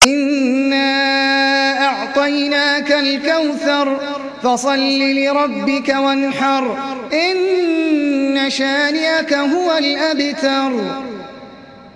إنا أعطيناك الكوثر فصل لربك وانحر إن شانئك هو الأبتر.